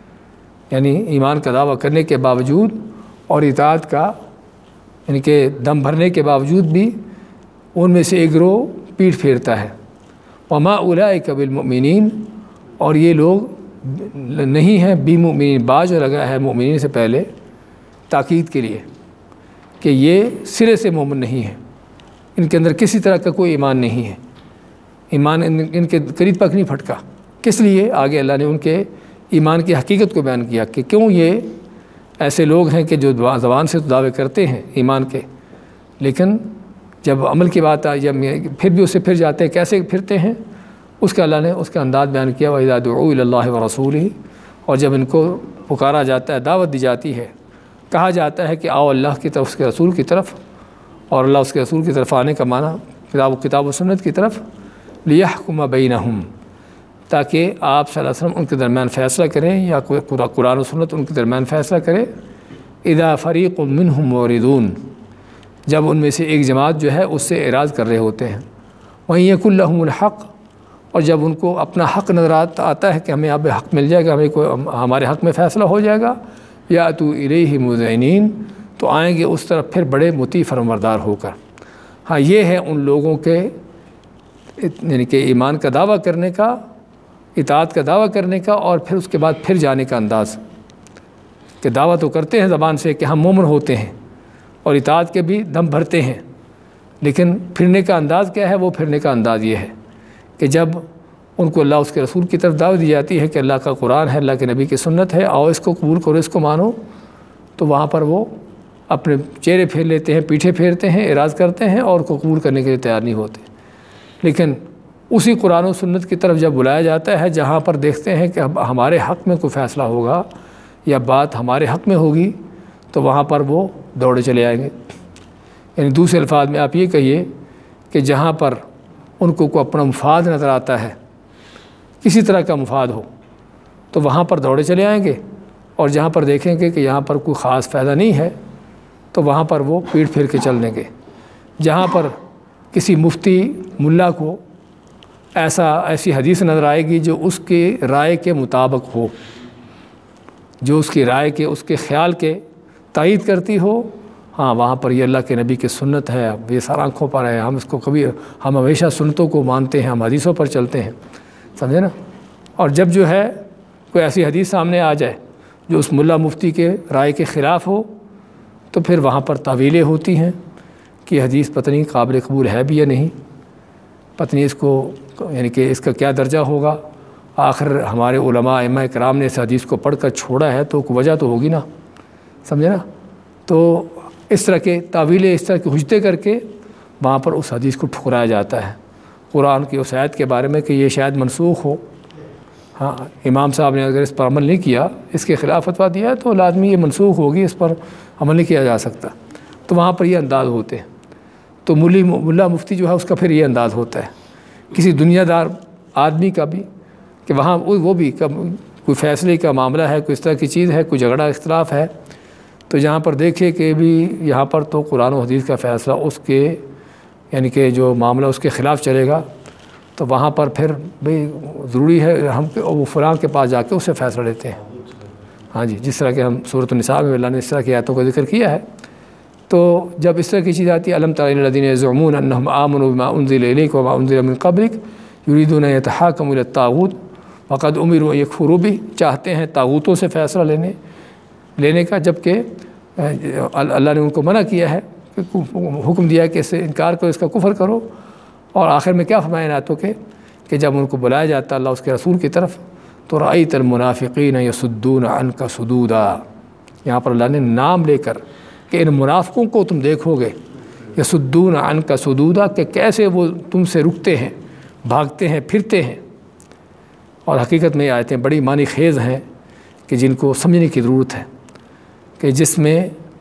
یعنی ایمان کا دعویٰ کرنے کے باوجود اور اطاعت کا یعنی کہ دم بھرنے کے باوجود بھی ان میں سے ایک گروہ پیٹ پھیرتا ہے۔ وما اولئک بالمؤمنین، اور یہ لوگ نہیں ہیں بمؤمنین، با جو لگا ہے مؤمنین سے پہلے تاکید کے لیے، کہ یہ سرے سے مومن نہیں ہیں، ان کے اندر کسی طرح کا کوئی ایمان نہیں ہے، ایمان ان کے قریب تک نہیں پھٹکا۔ کس لیے؟ آگے اللہ نے ان کے ایمان کی حقیقت کو بیان کیا کہ کیوں یہ ایسے لوگ ہیں کہ جو زبان سے تو دعوے کرتے ہیں ایمان کے، لیکن جب عمل کی بات آئی، جب پھر بھی اس سے پھر جاتے ہیں، کیسے پھرتے ہیں؟ اس کا اللہ نے اس کا انداز بیان کیا، وَإِذَا دُعُوا إِلَى اللَّهِ وَرَسُولِهِ، اور جب ان کو پکارا جاتا ہے، دعوت دی جاتی ہے، کہا جاتا ہے کہ آؤ اللہ کی طرف، اس کے رسول کی طرف، اور اللہ اس کے رسول کی طرف آنے کا معنی کتاب و سنت کی طرف، لِيَحْكُمَ بَيْنَهُمْ، تاکہ آپ صلی اللہ علیہ وسلم ان کے درمیان فیصلہ کریں، یا قرآن و سنت ان کے درمیان فیصلہ کرے۔ اذا فریق منہم موردون، جب ان میں سے ایک جماعت جو ہے اس سے اعراض کر رہے ہوتے ہیں۔ وَإِن يَكُن لَّهُمُ الْحَقُّ، اور جب ان کو اپنا حق نظر آتا ہے کہ ہمیں اب حق مل جائے گا، ہمارے حق میں فیصلہ ہو جائے گا، یَأْتُوا إِلَيْهِ مُذْعِنِينَ، تو آئیں گے اس طرف پھر بڑے مطیع فرمانبردار ہو کر۔ ہاں، یہ ہے ان لوگوں کے یعنی کہ ایمان کا دعویٰ کرنے کا، اطاعت کا دعویٰ کرنے کا، اور پھر اس کے بعد پھر جانے کا انداز، کہ دعویٰ تو کرتے ہیں زبان سے کہ ہم مومن ہوتے ہیں اور اطاعت کے بھی دم بھرتے ہیں، لیکن پھرنے کا انداز کیا ہے؟ وہ پھرنے کا انداز یہ ہے کہ جب ان کو اللہ اس کے رسول کی طرف دعوت دی جاتی ہے کہ اللہ کا قرآن ہے، اللہ کے نبی کی سنت ہے، آؤ اس کو قبول کرو، اس کو مانو، تو وہاں پر وہ اپنے چہرے پھیر لیتے ہیں، پیٹھے پھیرتے ہیں، اعراض کرتے ہیں، اور کو قبول کرنے کے لیے تیار نہیں ہوتے۔ لیکن اسی قرآن و سنت کی طرف جب بلایا جاتا ہے، جہاں پر دیکھتے ہیں کہ ہمارے حق میں کوئی فیصلہ ہوگا یا بات ہمارے حق میں ہوگی، تو وہاں پر وہ دوڑے چلے آئیں گے۔ یعنی دوسرے الفاظ میں آپ یہ کہیے کہ جہاں پر ان کو کوئی اپنا مفاد نظر آتا ہے، کسی طرح کا مفاد ہو، تو وہاں پر دوڑے چلے آئیں گے، اور جہاں پر دیکھیں گے کہ یہاں پر کوئی خاص فائدہ نہیں ہے، تو وہاں پر وہ پیٹ پھیر کے چل دیں گے۔ جہاں پر کسی مفتی ملا کو ایسی حدیث نظر آئے گی جو اس کی رائے کے مطابق ہو، جو اس کی رائے کے، اس کے خیال کے تائید کرتی ہو، ہاں وہاں پر یہ اللہ کے نبی کی سنت ہے، یہ سر آنکھوں پر ہے، ہم ہمیشہ سنتوں کو مانتے ہیں، ہم حدیثوں پر چلتے ہیں، سمجھے نا۔ اور جب جو ہے کوئی ایسی حدیث سامنے آ جائے جو اس ملا مفتی کے رائے کے خلاف ہو، تو پھر وہاں پر تعویلیں ہوتی ہیں کہ حدیث پتہ نہیں قابل قبول ہے بھی یا نہیں، پتہ نہیں اس کو یعنی کہ اس کا کیا درجہ ہوگا۔ آخر ہمارے علماء ائمہ کرام نے اس حدیث کو پڑھ کر چھوڑا ہے تو کوئی وجہ تو ہوگی نا، سمجھے نا۔ تو اس طرح کے تعویلیں، اس طرح کی حجتیں کر کے وہاں پر اس حدیث کو ٹھکرایا جاتا ہے، قرآن کی اس آیت کے بارے میں کہ یہ شاید منسوخ ہو۔ ہاں، امام صاحب نے اگر اس پر عمل نہیں کیا، اس کے خلاف فتویٰ دیا ہے تو لازمی یہ منسوخ ہوگی، اس پر عمل نہیں کیا جا سکتا۔ تو وہاں پر یہ انداز ہوتے ہیں۔ تو ملا مفتی جو ہے اس کا پھر یہ انداز ہوتا ہے کسی دنیا دار آدمی کا بھی، کہ وہاں وہ بھی کوئی فیصلے کا معاملہ ہے، کوئی اس طرح کی چیز ہے، کوئی جھگڑا اختلاف ہے، تو جہاں پر دیکھے کہ بھی یہاں پر تو قرآن و حدیث کا فیصلہ اس کے یعنی کہ جو معاملہ اس کے خلاف چلے گا، تو وہاں پر پھر بھئی ضروری ہے ہم وہ فلاں کے پاس جا کے اس سے فیصلہ لیتے ہیں۔ ہاں جی، جس طرح کہ ہم سورۃ النساء میں اللہ نے اس طرح کی آیتوں کا ذکر کیا ہے۔ تو جب اس طرح کی چیز آتی ہے، الم تر الی الذین یزعمون انہم آمنوا بما انزل الیک وما انزل من قبلک یریدون ان یتحاکموا الی الطاغوت وقد امروا ان یکفروا بہ، چاہتے ہیں طاغوتوں سے فیصلہ لینے کا، جبکہ اللہ نے ان کو منع کیا ہے، حکم دیا کہ اس سے انکار کرو، اس کا کفر کرو۔ اور آخر میں کیا فرمایا آیتوں کے کہ جب ان کو بلایا جاتا اللہ اس کے رسول کی طرف تو رأیت المنافقین یصدون عنک صدودا، یہاں پر اللہ نے نام لے کر کہ ان منافقوں کو تم دیکھو گے، یصدون عنک صدودا، کہ کیسے وہ تم سے رکتے ہیں، بھاگتے ہیں، پھرتے ہیں۔ اور حقیقت میں یہ آیتیں بڑی معنی خیز ہیں کہ جن کو سمجھنے کی ضرورت ہے، کہ جس میں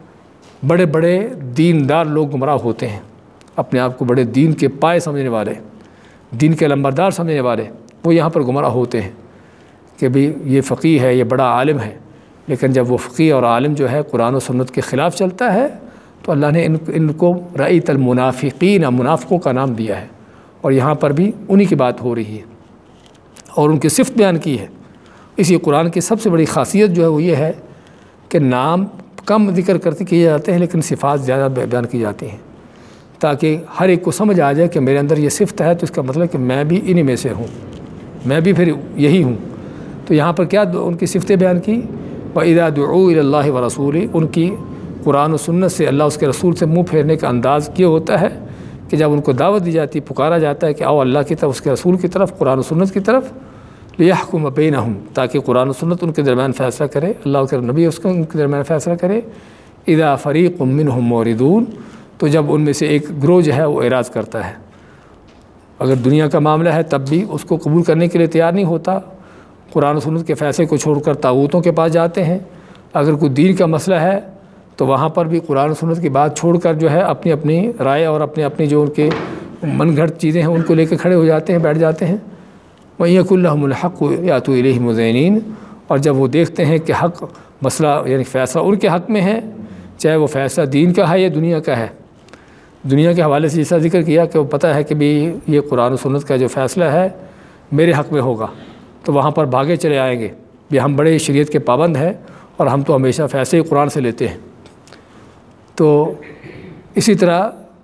بڑے بڑے دیندار لوگ گمراہ ہوتے ہیں، اپنے آپ کو بڑے دین کے پائے سمجھنے والے، دین کے لمبردار سمجھنے والے، وہ یہاں پر گمراہ ہوتے ہیں کہ بھی یہ فقیہ ہے، یہ بڑا عالم ہے، لیکن جب وہ فقیہ اور عالم جو ہے قرآن و سنت کے خلاف چلتا ہے تو اللہ نے ان کو رأیت المنافقین، منافقوں کا نام دیا ہے، اور یہاں پر بھی انہی کی بات ہو رہی ہے اور ان کی صفت بیان کی ہے۔ اسی قرآن کی سب سے بڑی خاصیت جو ہے وہ یہ ہے کہ نام کم ذکر کیے جاتے ہیں لیکن صفات زیادہ بیان کی جاتی ہیں، تاکہ ہر ایک کو سمجھ آ جائے کہ میرے اندر یہ صفت ہے تو اس کا مطلب کہ میں بھی انہی میں سے ہوں، میں بھی پھر یہی ہوں۔ تو یہاں پر کیا ان کی صفتیں بیان کی، وَإِذَا دُعُوا إِلَى اللَّهِ وَرَسُولِهِ، ان کی قرآن و سنت سے، اللہ اس کے رسول سے منہ پھیرنے کا انداز یہ ہوتا ہے کہ جب ان کو دعوت دی جاتی، پکارا جاتا ہے کہ آؤ اللہ کی طرف، اس کے رسول کی طرف، قرآن و سنت کی طرف، لِيَحْكُمَ بَيْنَهُمْ، تاکہ قرآن و سنت ان کے درمیان فیصلہ کرے، اللہ کے نبی اس کو ان کے درمیان فیصلہ کرے۔ اِذَا فَرِيقٌ مِّنْهُمْ مُعْرِضُونَ، تو جب ان میں سے ایک گروہ جو ہے وہ اعراض کرتا ہے، اگر دنیا کا معاملہ ہے تب بھی اس کو قبول کرنے کے لیے تیار نہیں ہوتا، قرآن و سنت کے فیصلے کو چھوڑ کر طاغوتوں کے پاس جاتے ہیں۔ اگر کوئی دین کا مسئلہ ہے تو وہاں پر بھی قرآن و سنت کی بات چھوڑ کر جو ہے اپنی اپنی رائے اور اپنی جو ان کے من گھڑت چیزیں ہیں ان کو لے کے کھڑے ہو جاتے ہیں، بیٹھ جاتے ہیں۔ وَإِن يَكُن لَّهُمُ الْحَقُّ يَأْتُوا إِلَيْهِ مُذْعِنِينَ، اور جب وہ دیکھتے ہیں کہ حق مسئلہ یعنی فیصلہ ان کے حق میں ہے، چاہے وہ فیصلہ دین کا ہے یا دنیا کا ہے۔ دنیا کے حوالے سے جیسا ذکر کیا کہ وہ پتہ ہے کہ بھی یہ قرآن و سنت کا جو فیصلہ ہے میرے حق میں ہوگا، تو وہاں پر بھاگے چلے آئیں گے بھی ہم بڑے شریعت کے پابند ہیں اور ہم تو ہمیشہ فیصلے قرآن سے لیتے ہیں۔ تو اسی طرح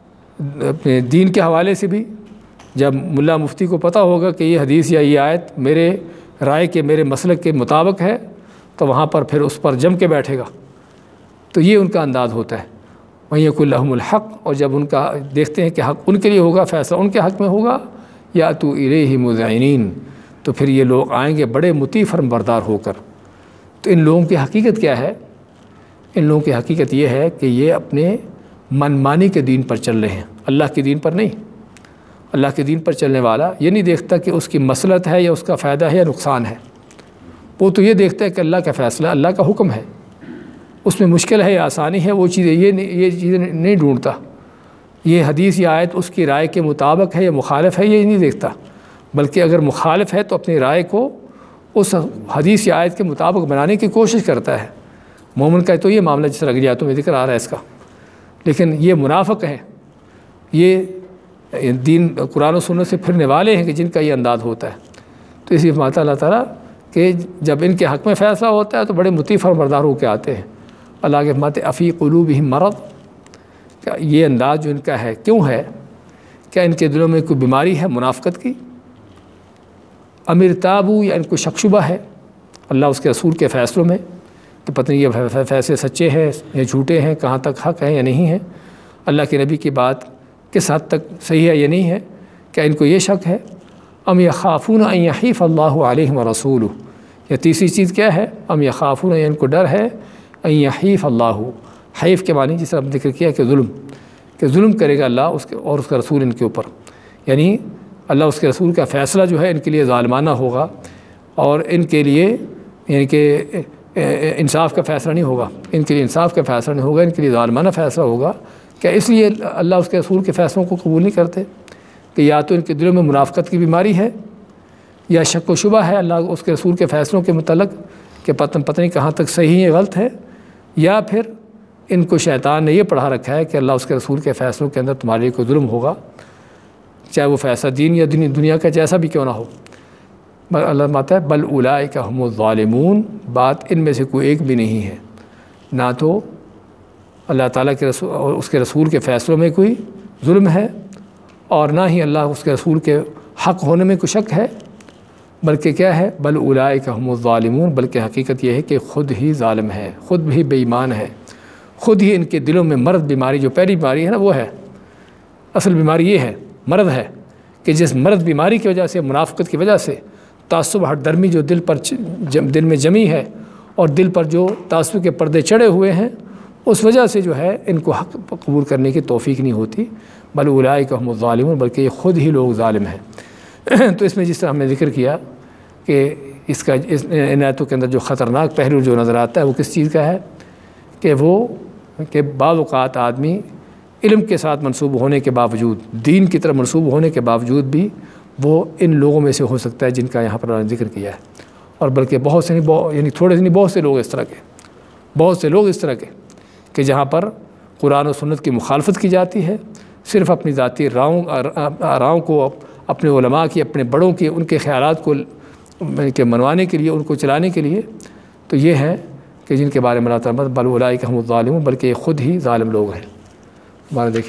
اپنے دین کے حوالے سے بھی جب ملا مفتی کو پتہ ہوگا کہ یہ حدیث یا یہ آیت میرے رائے کے، میرے مسلک کے مطابق ہے، تو وہاں پر پھر اس پر جم کے بیٹھے گا۔ تو یہ ان کا انداز ہوتا ہے، وَإِن يَكُن لَّهُمُ الْحَقُّ، اور جب ان کا دیکھتے ہیں کہ حق ان کے لیے ہوگا، فیصلہ ان کے حق میں ہوگا، يَأْتُوا إِلَيْهِ مُذْعِنِينَ، تو پھر یہ لوگ آئیں گے بڑے مطیع فرم بردار ہو کر۔ تو ان لوگوں کی حقیقت کیا ہے؟ ان لوگوں کی حقیقت یہ ہے کہ یہ اپنے من مانی کے دین پر چل رہے ہیں، اللہ کے دین پر نہیں۔ اللہ کے دین پر چلنے والا یہ نہیں دیکھتا کہ اس کی مصلحت ہے یا اس کا فائدہ ہے یا نقصان ہے، وہ تو یہ دیکھتا ہے کہ اللہ کا فیصلہ، اللہ کا حکم ہے، اس میں مشکل ہے یا آسانی ہے، وہ چیزیں یہ چیزیں نہیں ڈھونڈتا۔ یہ حدیث یا آیت اس کی رائے کے مطابق ہے یا مخالف ہے، یہ نہیں دیکھتا، بلکہ اگر مخالف ہے تو اپنی رائے کو اس حدیث یا آیت کے مطابق بنانے کی کوشش کرتا ہے۔ مومن کا تو یہ معاملہ جس طرح اگلی آیتوں میں ذکر آ رہا ہے اس کا، لیکن یہ منافق ہیں، یہ دین قرآن و سنت سے پھرنے والے ہیں کہ جن کا یہ انداز ہوتا ہے۔ تو اسی فرماتا اللہ تعالیٰ کہ جب ان کے حق میں فیصلہ ہوتا ہے تو بڑے مطیع فرمانبردار ہو کے آتے ہیں۔ اللہ کے فرماتے افی قلوبہم مرض، کہ یہ انداز جو ان کا ہے کیوں ہے؟ کیا ان کے دلوں میں کوئی بیماری ہے منافقت کی؟ ام ارتابوا، یا ان کو شک شبہ ہے اللہ اس کے رسول کے فیصلوں میں کہ پتہ نہیں یہ فیصلے سچے ہیں یا جھوٹے ہیں، کہاں تک حق ہیں یا نہیں ہیں، اللہ کے نبی کی بات کس حد تک صحیح ہے یا نہیں ہے، کیا ان کو یہ شک ہے؟ ام یخافون ان یحیف اللہ علیہم ورسولہ، یا تیسری چیز کیا ہے؟ ام یخافون، یا ان کو ڈر ہے ان یحیف اللہ، حیف کے معنی جس طرح ہم ذکر کیا کہ ظلم کرے گا اللہ اس کے اور اس کا رسول ان کے اوپر، یعنی اللہ اس کے رسول کا فیصلہ جو ہے ان کے لیے ظالمانہ ہوگا، اور ان کے لیے یعنی کہ انصاف کا فیصلہ نہیں ہوگا، ان کے لیے انصاف کا فیصلہ نہیں ہوگا، ان کے لیے ظالمانہ فیصلہ ہوگا۔ کیا اس لیے اللہ اس کے رسول کے فیصلوں کو قبول نہیں کرتے کہ یا تو ان کے دلوں میں منافقت کی بیماری ہے، یا شک و شبہ ہے اللہ اس کے رسول کے فیصلوں کے متعلق کہ پتہ نہیں کہاں تک صحیح ہے غلط ہے، یا پھر ان کو شیطان نے یہ پڑھا رکھا ہے کہ اللہ اس کے رسول کے فیصلوں کے اندر تمہارے لیے کوئی ظلم ہوگا، چاہے وہ فیصلہ دین یا دنیا کا جیسا بھی کیوں نہ ہو۔ اللہ ماتا ہے بل اولئک هم الظالمون، بات ان میں سے کوئی ایک بھی نہیں ہے، نہ تو اللہ تعالیٰ کے رسول اور اس کے رسول کے فیصلوں میں کوئی ظلم ہے، اور نہ ہی اللہ اس کے رسول کے حق ہونے میں کوئی شک ہے، بلکہ کیا ہے؟ بل اولئک هم الظالمون، بلکہ حقیقت یہ ہے کہ خود ہی ظالم ہے، خود بھی بے ایمان ہے، خود ہی ان کے دلوں میں مرض بیماری، جو پہلی بیماری ہے نا وہ ہے، اصل بیماری یہ ہے، مرض ہے کہ جس مرض بیماری کی وجہ سے، منافقت کی وجہ سے، تعصب ہر درمی جو دل میں جمی ہے، اور دل پر جو تعصب کے پردے چڑھے ہوئے ہیں، اس وجہ سے جو ہے ان کو حق قبول کرنے کی توفیق نہیں ہوتی۔ بل اولئک هم الظالمون، بلکہ یہ خود ہی لوگ ظالم ہیں۔ تو اس میں جس طرح ہم نے ذکر کیا کہ اس ان آیتوں کے اندر جو خطرناک پہلو جو نظر آتا ہے وہ کس چیز کا ہے کہ بعض اوقات آدمی علم کے ساتھ منسوب ہونے کے باوجود، دین کی طرف منسوب ہونے کے باوجود بھی وہ ان لوگوں میں سے ہو سکتا ہے جن کا یہاں پر ذکر کیا ہے، اور بلکہ بہت سے یعنی تھوڑے سے نہیں، بہت سے لوگ اس طرح کے کہ جہاں پر قرآن و سنت کی مخالفت کی جاتی ہے، صرف اپنی ذاتی رائوں کو، اپنے علماء کی، اپنے بڑوں کی، ان کے خیالات کو منوانے کے لیے، ان کو چلانے کے لیے، تو یہ ہے کہ جن کے بارے میں اللہ تعالیٰ بل اولئک هم الظالمون، بلکہ یہ خود ہی ظالم لوگ ہیں۔ ہمارے دیکھیں